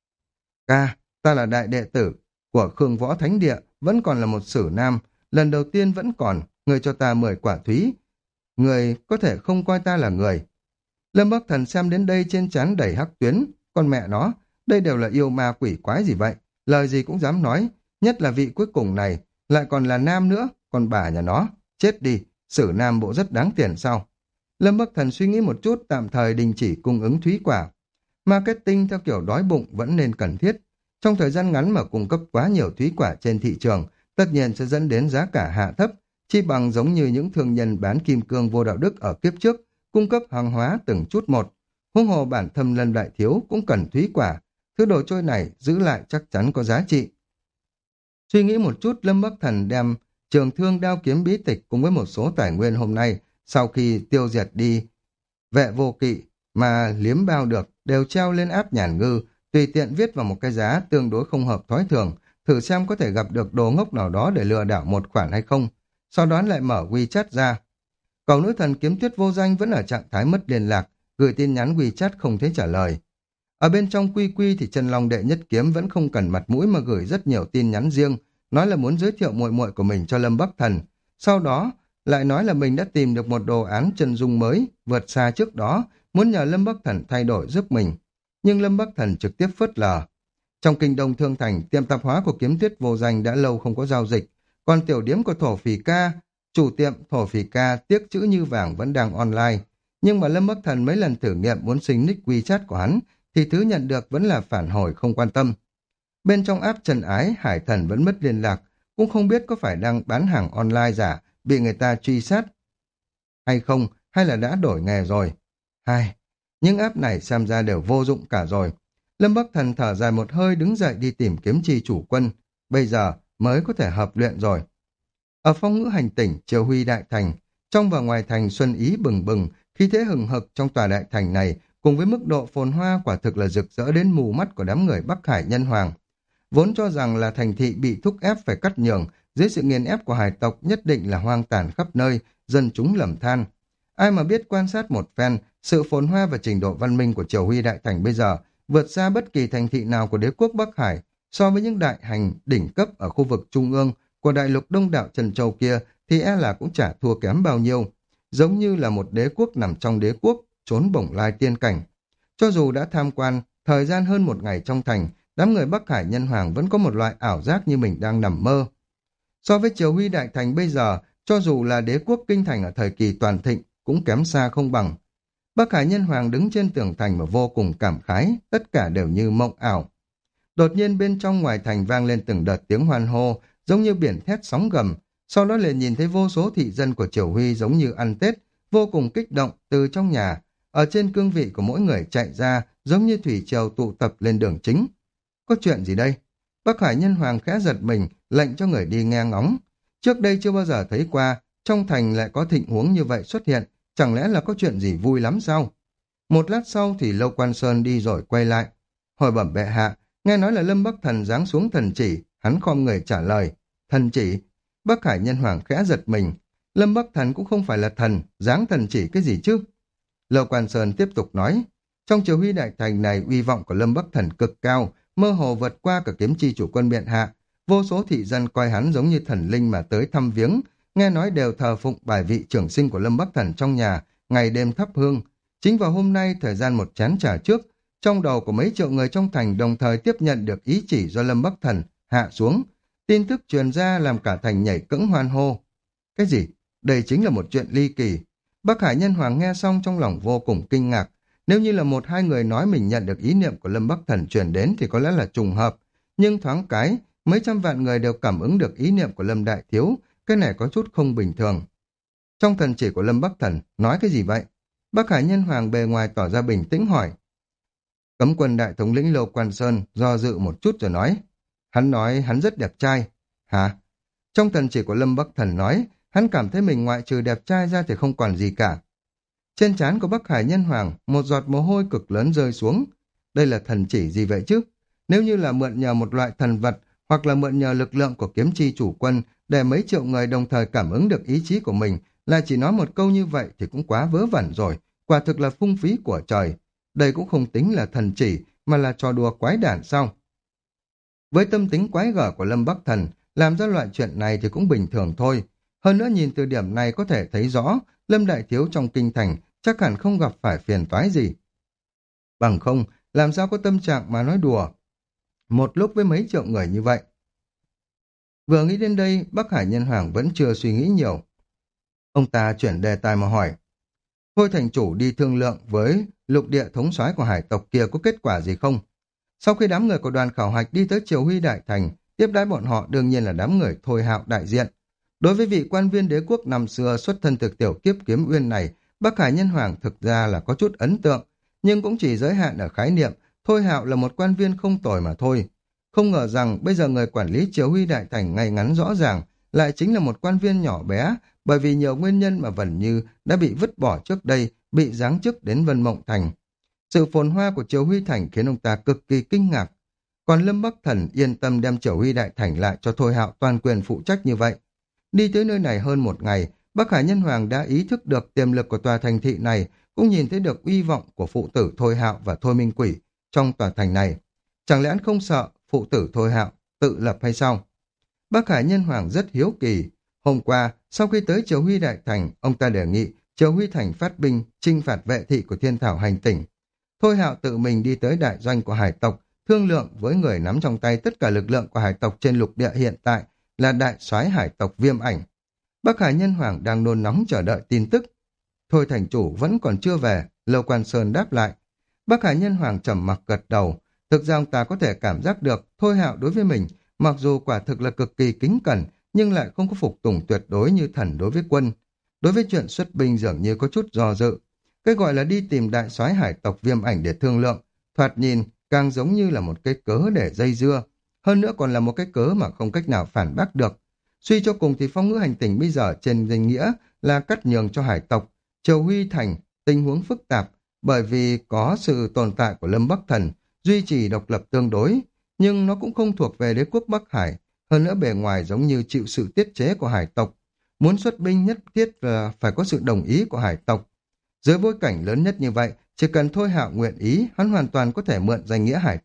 Ca, ta là đại đệ tử của Khương Võ Thánh Địa, vẫn còn là một sử nam, lần đầu tiên vẫn còn, ngươi cho ta mười quả thúy. Ngươi có thể không coi ta là người. Lâm Bắc Thần xem đến đây trên trán đầy hắc tuyến, con mẹ nó, đây đều là yêu ma quỷ quái gì vậy, lời gì cũng dám nói, nhất là vị cuối cùng này, lại còn là nam nữa, còn bà nhà nó, chết đi, sử nam bộ rất đáng tiền sao? Lâm Bắc Thần suy nghĩ một chút, tạm thời đình chỉ cung ứng thúy quả. Marketing theo kiểu đói bụng vẫn nên cần thiết. Trong thời gian ngắn mà cung cấp quá nhiều thúy quả trên thị trường, tất nhiên sẽ dẫn đến giá cả hạ thấp, chi bằng giống như những thương nhân bán kim cương vô đạo đức ở kiếp trước, cung cấp hàng hóa từng chút một. Huống hồ bản thân Lâm Đại Thiếu cũng cần thúy quả, thứ đồ trôi này giữ lại chắc chắn có giá trị. Suy nghĩ một chút, Lâm Bắc Thần đem trường thương đao kiếm bí tịch cùng với một số tài nguyên hôm nay, sau khi tiêu diệt đi vệ vô kỵ mà liếm bao được, đều treo lên app Nhàn Ngư, tùy tiện viết vào một cái giá tương đối không hợp thói thường, thử xem có thể gặp được đồ ngốc nào đó để lừa đảo một khoản hay không. Sau đó lại mở WeChat ra. Cầu nữ thần Kiếm Tuyết vô danh vẫn ở trạng thái mất liên lạc, gửi tin nhắn WeChat không thấy trả lời. Ở bên trong quy quy thì Chân Long đệ nhất kiếm vẫn không cần mặt mũi mà gửi rất nhiều tin nhắn riêng, nói là muốn giới thiệu muội muội của mình cho Lâm Bắc Thần. Sau đó lại nói là mình đã tìm được một đồ án chân dung mới, vượt xa trước đó, muốn nhờ Lâm Bắc Thần thay đổi giúp mình. Nhưng Lâm Bắc Thần trực tiếp phớt lờ. Trong kinh đông Thương Thành, tiệm tạp hóa của Kiếm Tuyết vô danh đã lâu không có giao dịch, còn tiểu điếm của Thổ Phỉ Ca, chủ tiệm Thổ Phỉ Ca tiếc chữ như vàng vẫn đang online. Nhưng mà Lâm Bắc Thần mấy lần thử nghiệm muốn sinh nick WeChat của hắn, thì thứ nhận được vẫn là phản hồi không quan tâm. Bên trong app Trần Ái, Hải Thần vẫn mất liên lạc, cũng không biết có phải đang bán hàng online giả, bị người ta truy sát hay không, hay là đã đổi nghề rồi. Hai, những app này xem ra đều vô dụng cả rồi. Lâm Bắc Thần thở dài một hơi, đứng dậy đi tìm kiếm chi chủ quân. Bây giờ mới có thể hợp luyện rồi. Ở phong ngữ hành tỉnh, Triều Huy Đại Thành, trong và ngoài thành xuân ý bừng bừng, khí thế hừng hực trong tòa đại thành này, cùng với mức độ phồn hoa quả thực là rực rỡ đến mù mắt của đám người Bắc Hải nhân hoàng. Vốn cho rằng là thành thị bị thúc ép phải cắt nhường, dưới sự nghiền ép của hải tộc nhất định là hoang tàn khắp nơi, dân chúng lầm than. Ai mà biết quan sát một phen, sự phồn hoa và trình độ văn minh của Triều Huy Đại Thành bây giờ vượt xa bất kỳ thành thị nào của đế quốc Bắc Hải, So với những đại hành đỉnh cấp ở khu vực trung ương của đại lục Đông Đạo Trần Châu kia thì e là cũng chả thua kém bao nhiêu, giống như là một đế quốc nằm trong đế quốc, trốn bổng lai tiên cảnh. Cho dù đã tham quan thời gian hơn một ngày trong thành, đám người Bắc Hải Nhân Hoàng vẫn có một loại ảo giác như mình đang nằm mơ. So với Triều Huy Đại Thành bây giờ, cho dù là đế quốc kinh thành ở thời kỳ toàn thịnh, cũng kém xa không bằng. Bắc Hải Nhân Hoàng đứng trên tường thành mà vô cùng cảm khái, tất cả đều như mộng ảo. Đột nhiên bên trong ngoài thành vang lên từng đợt tiếng hoan hô, giống như biển thét sóng gầm, sau đó liền nhìn thấy vô số thị dân của Triều Huy giống như ăn Tết, vô cùng kích động từ trong nhà, ở trên cương vị của mỗi người chạy ra, giống như thủy triều tụ tập lên đường chính. Có chuyện gì đây? Bắc Hải Nhân Hoàng khẽ giật mình, lệnh cho người đi nghe ngóng. Trước đây chưa bao giờ thấy qua, trong thành lại có thịnh huống như vậy xuất hiện, chẳng lẽ là có chuyện gì vui lắm sao? Một lát sau thì Lâu Quan Sơn đi rồi quay lại. Hồi bẩm bệ hạ, nghe nói là Lâm Bắc Thần giáng xuống thần chỉ, hắn khom người trả lời. Thần chỉ? Bắc Hải Nhân Hoàng khẽ giật mình. Lâm Bắc Thần cũng không phải là thần, giáng thần chỉ cái gì chứ? Lâu Quan Sơn tiếp tục nói, trong Triều Huy Đại Thành này uy vọng của Lâm Bắc Thần cực cao, mơ hồ vượt qua cả kiếm chi chủ quân Biện Hạ. Vô số thị dân coi hắn giống như thần linh mà tới thăm viếng, nghe nói đều thờ phụng bài vị trưởng sinh của Lâm Bắc Thần trong nhà, ngày đêm thắp hương. Chính vào hôm nay, thời gian một chén trà trước, trong đầu của mấy triệu người trong thành đồng thời tiếp nhận được ý chỉ do Lâm Bắc Thần hạ xuống. Tin tức truyền ra làm cả thành nhảy cẫng hoan hô. Cái gì? Đây chính là một chuyện ly kỳ. Bắc Hải Nhân Hoàng nghe xong trong lòng vô cùng kinh ngạc. Nếu như là một hai người nói mình nhận được ý niệm của Lâm Bắc Thần truyền đến thì có lẽ là trùng hợp. Nhưng thoáng cái, mấy trăm vạn người đều cảm ứng được ý niệm của Lâm Đại Thiếu, cái này có chút không bình thường. Trong thần chỉ của Lâm Bắc Thần, nói cái gì vậy? Bắc Hải Nhân Hoàng bề ngoài tỏ ra bình tĩnh hỏi. Cấm quân đại thống lĩnh Lâu Quan Sơn do dự một chút rồi nói. Hắn nói hắn rất đẹp trai. Hả? Trong thần chỉ của Lâm Bắc Thần nói, hắn cảm thấy mình ngoại trừ đẹp trai ra thì không còn gì cả. Trên trán của Bắc Hải Nhân Hoàng, một giọt mồ hôi cực lớn rơi xuống. Đây là thần chỉ gì vậy chứ? Nếu như là mượn nhờ một loại thần vật, hoặc là mượn nhờ lực lượng của kiếm chi chủ quân, để mấy triệu người đồng thời cảm ứng được ý chí của mình, là chỉ nói một câu như vậy thì cũng quá vớ vẩn rồi, quả thực là phung phí của trời. Đây cũng không tính là thần chỉ, mà là trò đùa quái đản sao? Với tâm tính quái gở của Lâm Bắc Thần, làm ra loại chuyện này thì cũng bình thường thôi. Hơn nữa nhìn từ điểm này có thể thấy rõ, Lâm Đại Thiếu trong kinh thành chắc hẳn không gặp phải phiền toái gì. Bằng không, làm sao có tâm trạng mà nói đùa một lúc với mấy triệu người như vậy. Vừa nghĩ đến đây, Bắc Hải Nhân Hoàng vẫn chưa suy nghĩ nhiều. Ông ta chuyển đề tài mà hỏi. Thôi thành chủ đi thương lượng với lục địa thống soái của hải tộc kia có kết quả gì không? Sau khi đám người của đoàn khảo hạch đi tới Triều Huy Đại Thành, tiếp đãi bọn họ đương nhiên là đám người Thôi Hạo đại diện. Đối với vị quan viên đế quốc năm xưa xuất thân từ tiểu kiếp kiếm uyên này, Bắc Hải Nhân Hoàng thực ra là có chút ấn tượng, nhưng cũng chỉ giới hạn ở khái niệm. Thôi Hạo là một quan viên không tồi mà thôi. Không ngờ rằng bây giờ người quản lý Triều Huy Đại Thành ngay ngắn rõ ràng lại chính là một quan viên nhỏ bé, bởi vì nhiều nguyên nhân mà Vân Như đã bị vứt bỏ trước đây, bị giáng chức đến Vân Mộng Thành. Sự phồn hoa của Triều Huy Thành khiến ông ta cực kỳ kinh ngạc. Còn Lâm Bắc Thần yên tâm đem Triều Huy Đại Thành lại cho Thôi Hạo toàn quyền phụ trách như vậy. Đi tới nơi này hơn một ngày, Bắc Hải Nhân Hoàng đã ý thức được tiềm lực của tòa thành thị này, cũng nhìn thấy được uy vọng của phụ tử Thôi Hạo và Thôi Minh Quỷ trong tòa thành này. Chẳng lẽ anh không sợ phụ tử Thôi Hạo tự lập hay sao? Bắc Hải Nhân Hoàng rất hiếu kỳ. Hôm qua, sau khi tới Triều Huy Đại Thành, ông ta đề nghị Triều Huy Thành phát binh chinh phạt vệ thị của Thiên Thảo hành tỉnh. Thôi Hạo tự mình đi tới đại doanh của hải tộc, thương lượng với người nắm trong tay tất cả lực lượng của hải tộc trên lục địa hiện tại là đại soái hải tộc Viêm Ảnh. Bắc Hải Nhân Hoàng đang nôn nóng chờ đợi tin tức. Thôi thành chủ vẫn còn chưa về, Lâu Quan Sơn đáp lại. Bắc Hải Nhân Hoàng trầm mặc gật đầu. Thực ra ông ta có thể cảm giác được Thôi Hạo đối với mình, mặc dù quả thực là cực kỳ kính cẩn, nhưng lại không có phục tùng tuyệt đối như thần đối với quân. Đối với chuyện xuất binh dường như có chút do dự. Cái gọi là đi tìm đại soái hải tộc Viêm Ảnh để thương lượng, thoạt nhìn càng giống như là một cái cớ để dây dưa. Hơn nữa còn là một cái cớ mà không cách nào phản bác được. Suy cho cùng thì phong ngữ hành tỉnh bây giờ trên danh nghĩa là cắt nhường cho hải tộc. Triều Huy Thành, tình huống phức tạp, bởi vì có sự tồn tại của Lâm Bắc Thần, duy trì độc lập tương đối, nhưng nó cũng không thuộc về đế quốc Bắc Hải, hơn nữa bề ngoài giống như chịu sự tiết chế của hải tộc. Muốn xuất binh nhất thiết là phải có sự đồng ý của hải tộc. Dưới bối cảnh lớn nhất như vậy, chỉ cần Thôi Hạo nguyện ý, hắn hoàn toàn có thể mượn danh nghĩa hải tộc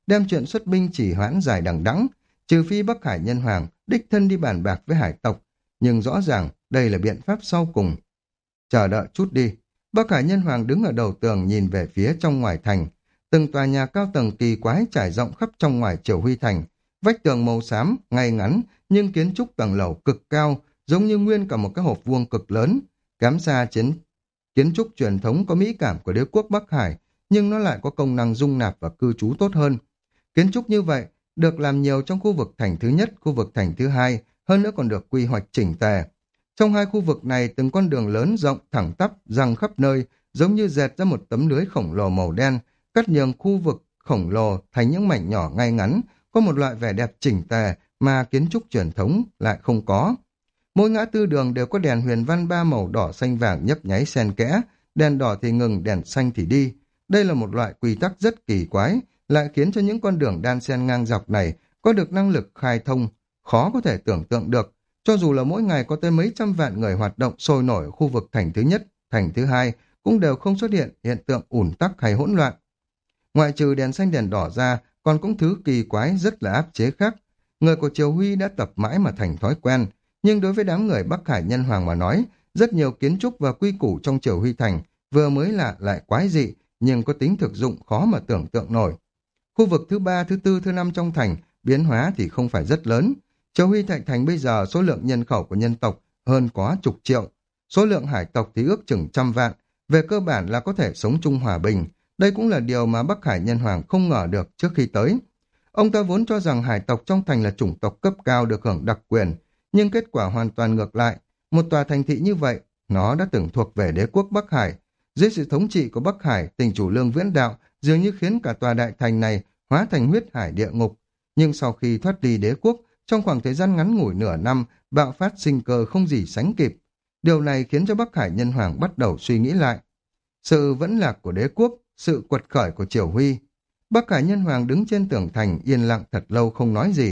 đem chuyện xuất binh chỉ hoãn dài đằng đẵng, trừ phi Bắc Hải Nhân Hoàng đích thân đi bàn bạc với hải tộc, nhưng rõ ràng đây là biện pháp sau cùng. Chờ đợi chút đi. Bắc Hải Nhân Hoàng đứng ở đầu tường nhìn về phía trong ngoài thành. Từng tòa nhà cao tầng kỳ quái trải rộng khắp trong ngoài Triều Huy thành. Vách tường màu xám, ngay ngắn, nhưng kiến trúc tầng lầu cực cao, giống như nguyên cả một cái hộp vuông cực lớn. Kém xa chiến kiến trúc truyền thống có mỹ cảm của đế quốc Bắc Hải, nhưng nó lại có công năng dung nạp và cư trú tốt hơn. Kiến trúc như vậy được làm nhiều trong khu vực thành thứ nhất, khu vực thành thứ hai, hơn nữa còn được quy hoạch chỉnh tề. Trong hai khu vực này, từng con đường lớn rộng thẳng tắp răng khắp nơi, giống như dệt ra một tấm lưới khổng lồ màu đen, cắt nhường khu vực khổng lồ thành những mảnh nhỏ ngay ngắn, có một loại vẻ đẹp chỉnh tề mà kiến trúc truyền thống lại không có. Mỗi ngã tư đường đều có đèn huyền văn ba màu đỏ xanh vàng nhấp nháy xen kẽ, đèn đỏ thì ngừng, đèn xanh thì đi. Đây là một loại quy tắc rất kỳ quái, lại khiến cho những con đường đan xen ngang dọc này có được năng lực khai thông, khó có thể tưởng tượng được. Cho dù là mỗi ngày có tới mấy trăm vạn người hoạt động sôi nổi ở khu vực thành thứ nhất, thành thứ hai, cũng đều không xuất hiện hiện tượng ùn tắc hay hỗn loạn. Ngoại trừ đèn xanh đèn đỏ ra, còn cũng thứ kỳ quái rất là áp chế khác. Người của Triều Huy đã tập mãi mà thành thói quen, nhưng đối với đám người Bắc Hải Nhân Hoàng mà nói, rất nhiều kiến trúc và quy củ trong Triều Huy thành vừa mới lạ lại quái dị, nhưng có tính thực dụng khó mà tưởng tượng nổi. Khu vực thứ ba, thứ tư, thứ năm trong thành, biến hóa thì không phải rất lớn. Triều Huy Thạch Thành bây giờ số lượng nhân khẩu của nhân tộc hơn quá chục triệu, số lượng hải tộc thì ước chừng trăm vạn, về cơ bản là có thể sống chung hòa bình. Đây cũng là điều mà Bắc Hải Nhân Hoàng không ngờ được trước khi tới. Ông ta vốn cho rằng hải tộc trong thành là chủng tộc cấp cao được hưởng đặc quyền, nhưng kết quả hoàn toàn ngược lại. Một tòa thành thị như vậy, nó đã từng thuộc về đế quốc Bắc Hải. Dưới sự thống trị của Bắc Hải, tỉnh chủ Lương Viễn Đạo dường như khiến cả tòa đại thành này hóa thành huyết hải địa ngục. Nhưng sau khi thoát đi đế quốc, trong khoảng thời gian ngắn ngủi nửa năm, bạo phát sinh cơ không gì sánh kịp. Điều này khiến cho Bắc Hải Nhân Hoàng bắt đầu suy nghĩ lại. Sự vẫn lạc của đế quốc, sự quật khởi của Triều Huy. Bắc Hải Nhân Hoàng đứng trên tường thành yên lặng thật lâu không nói gì.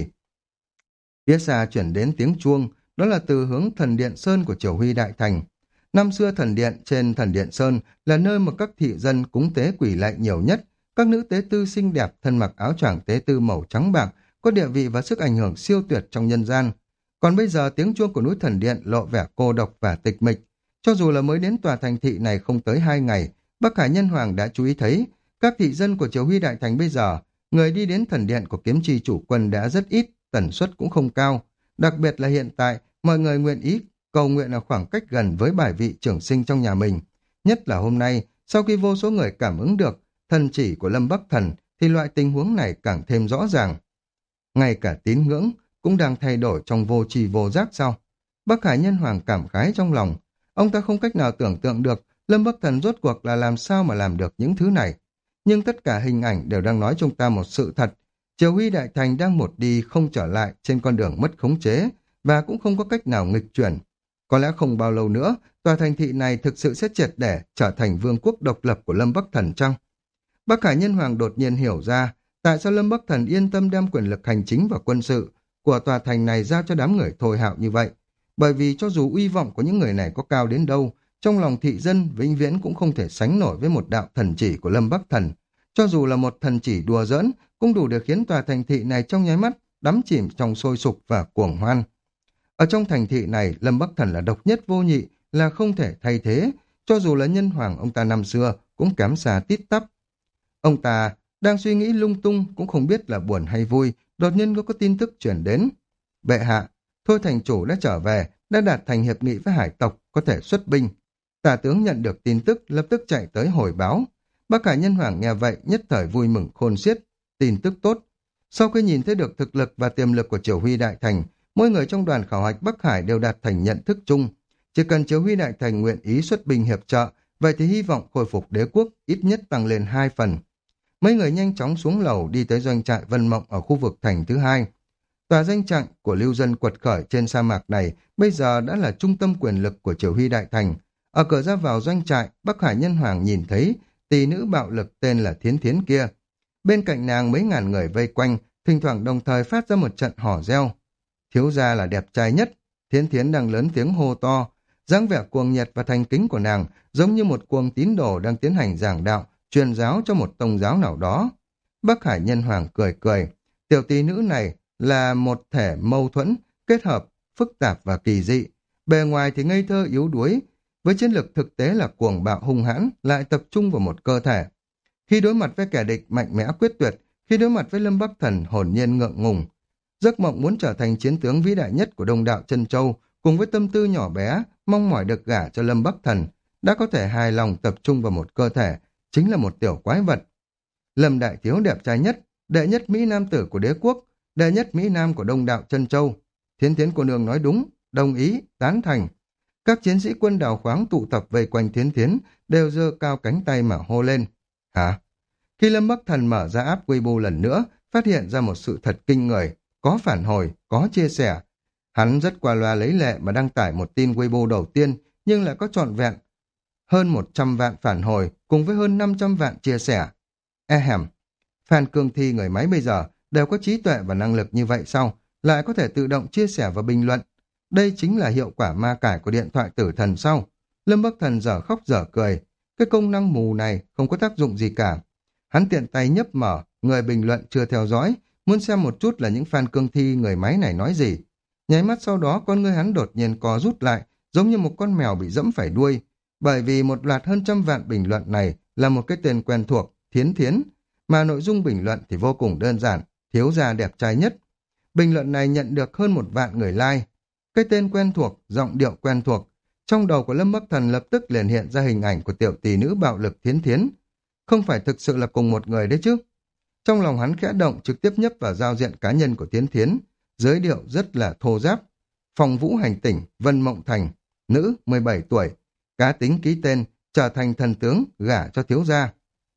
Phía xa chuyển đến tiếng chuông, đó là từ hướng thần điện Sơn của Triều Huy Đại Thành. Năm xưa thần điện trên thần điện Sơn là nơi mà các thị dân cúng tế quỷ lạy nhiều nhất. Các nữ tế tư xinh đẹp thân mặc áo choàng tế tư màu trắng bạc, có địa vị và sức ảnh hưởng siêu tuyệt trong nhân gian. Còn bây giờ tiếng chuông của núi thần điện lộ vẻ cô độc và tịch mịch. Cho dù là mới đến tòa thành thị này không tới hai ngày, Bắc Hải Nhân Hoàng đã chú ý thấy các thị dân của Triều Huy Đại Thành bây giờ, người đi đến thần điện của kiếm chi chủ quân đã rất ít, tần suất cũng không cao. Đặc biệt là hiện tại, mọi người nguyện ý cầu nguyện ở khoảng cách gần với bài vị trưởng sinh trong nhà mình. Nhất là hôm nay, sau khi vô số người cảm ứng được thần chỉ của Lâm Bắc Thần, thì loại tình huống này càng thêm rõ ràng. Ngay cả tín ngưỡng cũng đang thay đổi trong vô tri vô giác sao? Bắc Hải Nhân Hoàng cảm khái trong lòng. Ông ta không cách nào tưởng tượng được Lâm Bắc Thần rốt cuộc là làm sao mà làm được những thứ này. Nhưng tất cả hình ảnh đều đang nói cho ông ta một sự thật. Triều Huy Đại Thành đang một đi không trở lại trên con đường mất khống chế, và cũng không có cách nào nghịch chuyển. Có lẽ không bao lâu nữa, tòa thành thị này thực sự sẽ triệt để trở thành vương quốc độc lập của Lâm Bắc Thần chăng? Bắc Hải Nhân Hoàng đột nhiên hiểu ra tại sao Lâm Bắc Thần yên tâm đem quyền lực hành chính và quân sự của tòa thành này giao cho đám người thôi hạo như vậy. Bởi vì cho dù uy vọng của những người này có cao đến đâu, trong lòng thị dân vĩnh viễn cũng không thể sánh nổi với một đạo thần chỉ của Lâm Bắc Thần. Cho dù là một thần chỉ đùa giỡn, cũng đủ để khiến tòa thành thị này trong nháy mắt đắm chìm trong sôi sục và cuồng hoan. Ở trong thành thị này, Lâm Bắc Thần là độc nhất vô nhị, là không thể thay thế, cho dù là nhân hoàng ông ta năm xưa cũng kém xa tít tắp. Ông ta đang suy nghĩ lung tung, cũng không biết là buồn hay vui, đột nhiên có, có tin tức chuyển đến. Bệ hạ, Thôi thành chủ đã trở về, đã đạt thành hiệp nghị với hải tộc, có thể xuất binh. Tả tướng nhận được tin tức, lập tức chạy tới hồi báo. Bắc Hải Nhân Hoàng nghe vậy, nhất thời vui mừng khôn xiết. Tin tức tốt. Sau khi nhìn thấy được thực lực và tiềm lực của Triều Huy Đại Thành, mỗi người trong đoàn khảo hạch Bắc Hải đều đạt thành nhận thức chung. Chỉ cần Triều Huy Đại Thành nguyện ý xuất binh hiệp trợ, vậy thì hy vọng khôi phục đế quốc ít nhất tăng lên hai phần. Mấy người nhanh chóng xuống lầu đi tới doanh trại Vân Mộng ở khu vực thành thứ hai. Tòa doanh trại của lưu dân quật khởi trên sa mạc này bây giờ đã là trung tâm quyền lực của Triều Huy Đại Thành. Ở cửa ra vào doanh trại, Bắc Hải Nhân Hoàng nhìn thấy tỷ nữ bạo lực tên là Thiến Thiến kia. Bên cạnh nàng mấy ngàn người vây quanh, thỉnh thoảng đồng thời phát ra một trận hò reo. Thiếu gia là đẹp trai nhất, Thiến Thiến đang lớn tiếng hô to. Dáng vẻ cuồng nhiệt và thành kính của nàng giống như một cuồng tín đồ đang tiến hành giảng đạo, truyền giáo cho một tông giáo nào đó. Bắc Hải Nhân Hoàng cười cười. Tiểu tỷ nữ này là một thể mâu thuẫn, kết hợp, phức tạp và kỳ dị. Bề ngoài thì ngây thơ yếu đuối, với chiến lược thực tế là cuồng bạo hung hãn, lại tập trung vào một cơ thể. Khi đối mặt với kẻ địch mạnh mẽ quyết tuyệt, khi đối mặt với Lâm Bắc Thần hồn nhiên ngượng ngùng. Giấc mộng muốn trở thành chiến tướng vĩ đại nhất của Đông Đạo Chân Châu, cùng với tâm tư nhỏ bé, mong mỏi được gả cho Lâm Bắc Thần, đã có thể hài lòng tập trung vào một cơ thể, chính là một tiểu quái vật. Lâm Đại Thiếu đẹp trai nhất, đệ nhất Mỹ Nam tử của đế quốc, đệ nhất Mỹ Nam của Đông Đạo Chân Châu. Thiến Thiến cô nương nói đúng, đồng ý, tán thành. Các chiến sĩ quân đào khoáng tụ tập vây quanh Thiến Thiến, đều giơ cao cánh tay mà hô lên. Hả? Khi Lâm Bắc Thần mở ra app Weibo lần nữa, phát hiện ra một sự thật kinh người, có phản hồi, có chia sẻ. Hắn rất qua loa lấy lệ mà đăng tải một tin Weibo đầu tiên, nhưng lại có trọn vẹn hơn một trăm vạn phản hồi, cùng với hơn năm trăm vạn chia sẻ. E hèm, fan cương thi người máy bây giờ đều có trí tuệ và năng lực như vậy sao, lại có thể tự động chia sẻ và bình luận. Đây chính là hiệu quả ma cải của điện thoại tử thần sau. Lâm Bắc Thần dở khóc dở cười, cái công năng mù này không có tác dụng gì cả. Hắn tiện tay nhấp mở, người bình luận chưa theo dõi, muốn xem một chút là những fan cương thi người máy này nói gì. Nháy mắt sau đó con ngươi hắn đột nhiên co rút lại, giống như một con mèo bị dẫm phải đuôi, bởi vì một loạt hơn trăm vạn bình luận này là một cái tên quen thuộc, Thiến Thiến, mà nội dung bình luận thì vô cùng đơn giản, thiếu gia đẹp trai nhất. Bình luận này nhận được hơn một vạn người like. Cái tên quen thuộc, giọng điệu quen thuộc. Trong đầu của Lâm Bắc Thần lập tức liền hiện ra hình ảnh của tiểu tỷ nữ bạo lực Thiến Thiến. Không phải thực sự là cùng một người đấy chứ. Trong lòng hắn khẽ động trực tiếp nhấp vào giao diện cá nhân của Thiến Thiến. Giới điệu rất là thô giáp. Phòng Vũ Hành Tỉnh, Vân Mộng Thành, nữ mười bảy tuổi. Cá tính ký tên, trở thành thần tướng, gả cho thiếu gia.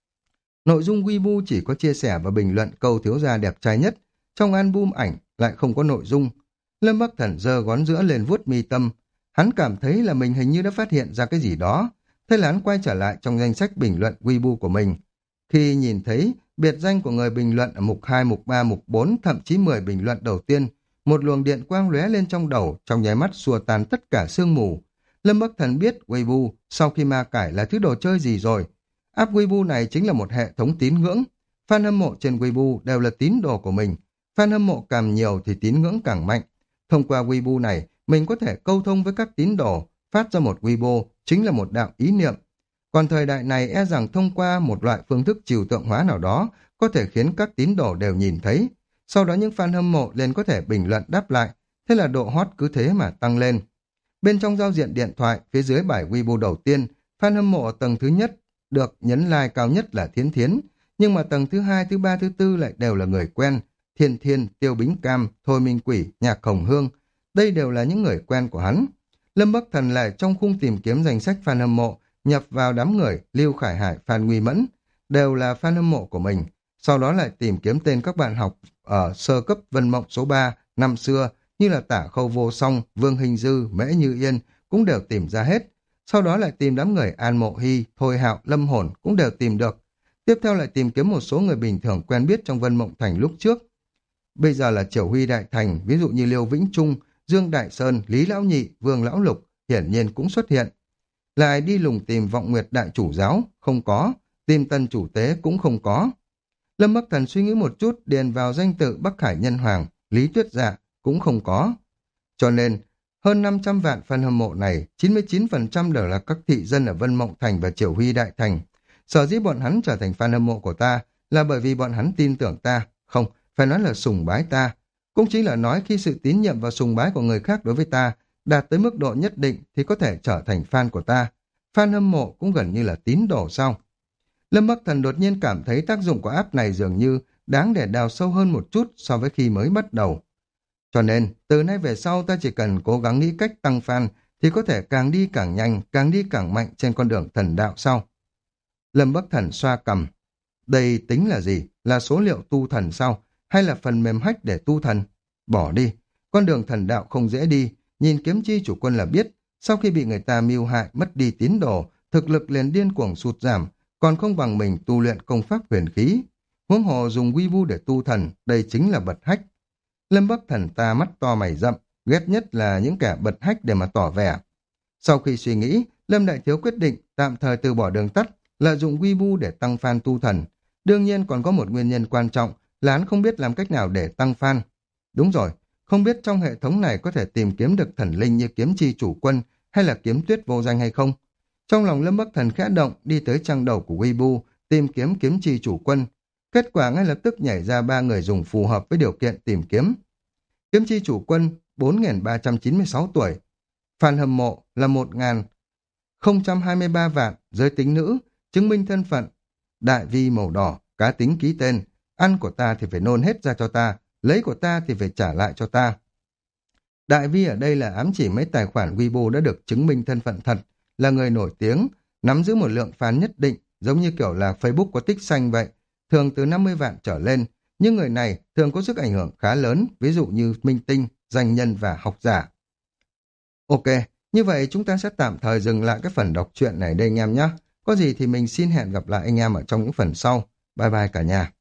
Nội dung Weibo chỉ có chia sẻ và bình luận câu thiếu gia đẹp trai nhất. Trong album ảnh lại không có nội dung. Lâm Bắc Thần giơ ngón giữa lên vuốt mi tâm. Hắn cảm thấy là mình hình như đã phát hiện ra cái gì đó. Thế là hắn quay trở lại trong danh sách bình luận Weibo của mình. Khi nhìn thấy biệt danh của người bình luận ở mục hai, mục ba, mục bốn, thậm chí mười bình luận đầu tiên, một luồng điện quang lóe lên trong đầu, trong nháy mắt xua tan tất cả sương mù. Lâm Bắc Thần biết Weibo sau khi ma cải là thứ đồ chơi gì rồi. App Weibo này chính là một hệ thống tín ngưỡng. Fan hâm mộ trên Weibo đều là tín đồ của mình. Fan hâm mộ càng nhiều thì tín ngưỡng càng mạnh. Thông qua Weibo này, mình có thể câu thông với các tín đồ, phát ra một Weibo chính là một đạo ý niệm. Còn thời đại này e rằng thông qua một loại phương thức trừu tượng hóa nào đó có thể khiến các tín đồ đều nhìn thấy. Sau đó những fan hâm mộ liền có thể bình luận đáp lại, thế là độ hot cứ thế mà tăng lên. Bên trong giao diện điện thoại, phía dưới bài Weibo đầu tiên, fan hâm mộ ở tầng thứ nhất được nhấn like cao nhất là Thiến Thiến, nhưng mà tầng thứ hai, thứ ba, thứ tư lại đều là người quen. Thiên Thiên, Tiêu Bính Cam, Thôi Minh Quỷ, Nhạc Hồng Hương, đây đều là những người quen của hắn. Lâm Bắc Thần lại trong khung tìm kiếm danh sách fan hâm mộ, nhập vào đám người Lưu Khải Hải, Phan Nguy Mẫn, đều là fan hâm mộ của mình. Sau đó lại tìm kiếm tên các bạn học ở sơ cấp Vân Mộng số ba năm xưa, như là Tả Khâu Vô Song, Vương Hình Dư, Mễ Như Yên, cũng đều tìm ra hết. Sau đó lại tìm đám người An Mộ Hy, Thôi Hạo, Lâm Hồn cũng đều tìm được. Tiếp theo lại tìm kiếm một số người bình thường quen biết trong Vân Mộng Thành lúc trước. Bây giờ là Triều Huy Đại Thành, ví dụ như Liêu Vĩnh Trung, Dương Đại Sơn, Lý Lão Nhị, Vương Lão Lục, hiển nhiên cũng xuất hiện. Lại đi lùng tìm Vọng Nguyệt Đại Chủ Giáo, không có, tìm Tân Chủ Tế cũng không có. Lâm Bắc Thần suy nghĩ một chút, điền vào danh tự Bắc Hải Nhân Hoàng, Lý Tuyết Dạ, cũng không có. Cho nên, hơn năm trăm vạn fan hâm mộ này, chín mươi chín phần trăm đều là các thị dân ở Vân Mộng Thành và Triều Huy Đại Thành. Sở dĩ bọn hắn trở thành fan hâm mộ của ta là bởi vì bọn hắn tin tưởng ta, không, phải nói là sùng bái ta. Cũng chính là nói khi sự tín nhiệm và sùng bái của người khác đối với ta đạt tới mức độ nhất định thì có thể trở thành fan của ta. Fan hâm mộ cũng gần như là tín đồ sao. Lâm Bắc Thần đột nhiên cảm thấy tác dụng của app này dường như đáng để đào sâu hơn một chút so với khi mới bắt đầu. Cho nên, từ nay về sau ta chỉ cần cố gắng nghĩ cách tăng fan thì có thể càng đi càng nhanh, càng đi càng mạnh trên con đường thần đạo sau. Lâm Bắc Thần xoa cằm. Đây tính là gì? Là số liệu tu thần sao? Hay là phần mềm hack để tu thần? Bỏ đi. Con đường thần đạo không dễ đi. Nhìn Kiếm Chi chủ quân là biết. Sau khi bị người ta mưu hại, mất đi tín đồ, thực lực liền điên cuồng sụt giảm, còn không bằng mình tu luyện công pháp huyền khí. Huống hồ dùng Weibo để tu thần, đây chính là bật hack. Lâm Bắc Thần ta mắt to mày rậm, ghét nhất là những kẻ bật hack để mà tỏ vẻ. Sau khi suy nghĩ, Lâm Đại Thiếu quyết định tạm thời từ bỏ đường tắt, lợi dụng Weibo để tăng fan tu thần. Đương nhiên còn có một nguyên nhân quan trọng là hắn không biết làm cách nào để tăng fan. Đúng rồi, không biết trong hệ thống này có thể tìm kiếm được thần linh như kiếm chi chủ quân hay là kiếm tuyết vô danh hay không. Trong lòng Lâm Bắc Thần khẽ động, đi tới trang đầu của Weibo, tìm kiếm kiếm chi chủ quân. Kết quả ngay lập tức nhảy ra ba người dùng phù hợp với điều kiện tìm kiếm. Kiếm chi chủ quân bốn nghìn ba trăm chín mươi sáu tuổi, fan hâm mộ là một nghìn không trăm hai mươi ba vạn, giới tính nữ, chứng minh thân phận, đại vi màu đỏ, cá tính ký tên, ăn của ta thì phải nôn hết ra cho ta, lấy của ta thì phải trả lại cho ta. Đại vi ở đây là ám chỉ mấy tài khoản Weibo đã được chứng minh thân phận thật, là người nổi tiếng, nắm giữ một lượng fan nhất định, giống như kiểu là Facebook có tích xanh vậy, thường từ năm mươi vạn trở lên, nhưng người này thường có sức ảnh hưởng khá lớn, ví dụ như minh tinh, danh nhân và học giả. Ok, như vậy chúng ta sẽ tạm thời dừng lại cái phần đọc truyện này đây anh em nhé. Có gì thì mình xin hẹn gặp lại anh em ở trong những phần sau. Bye bye cả nhà.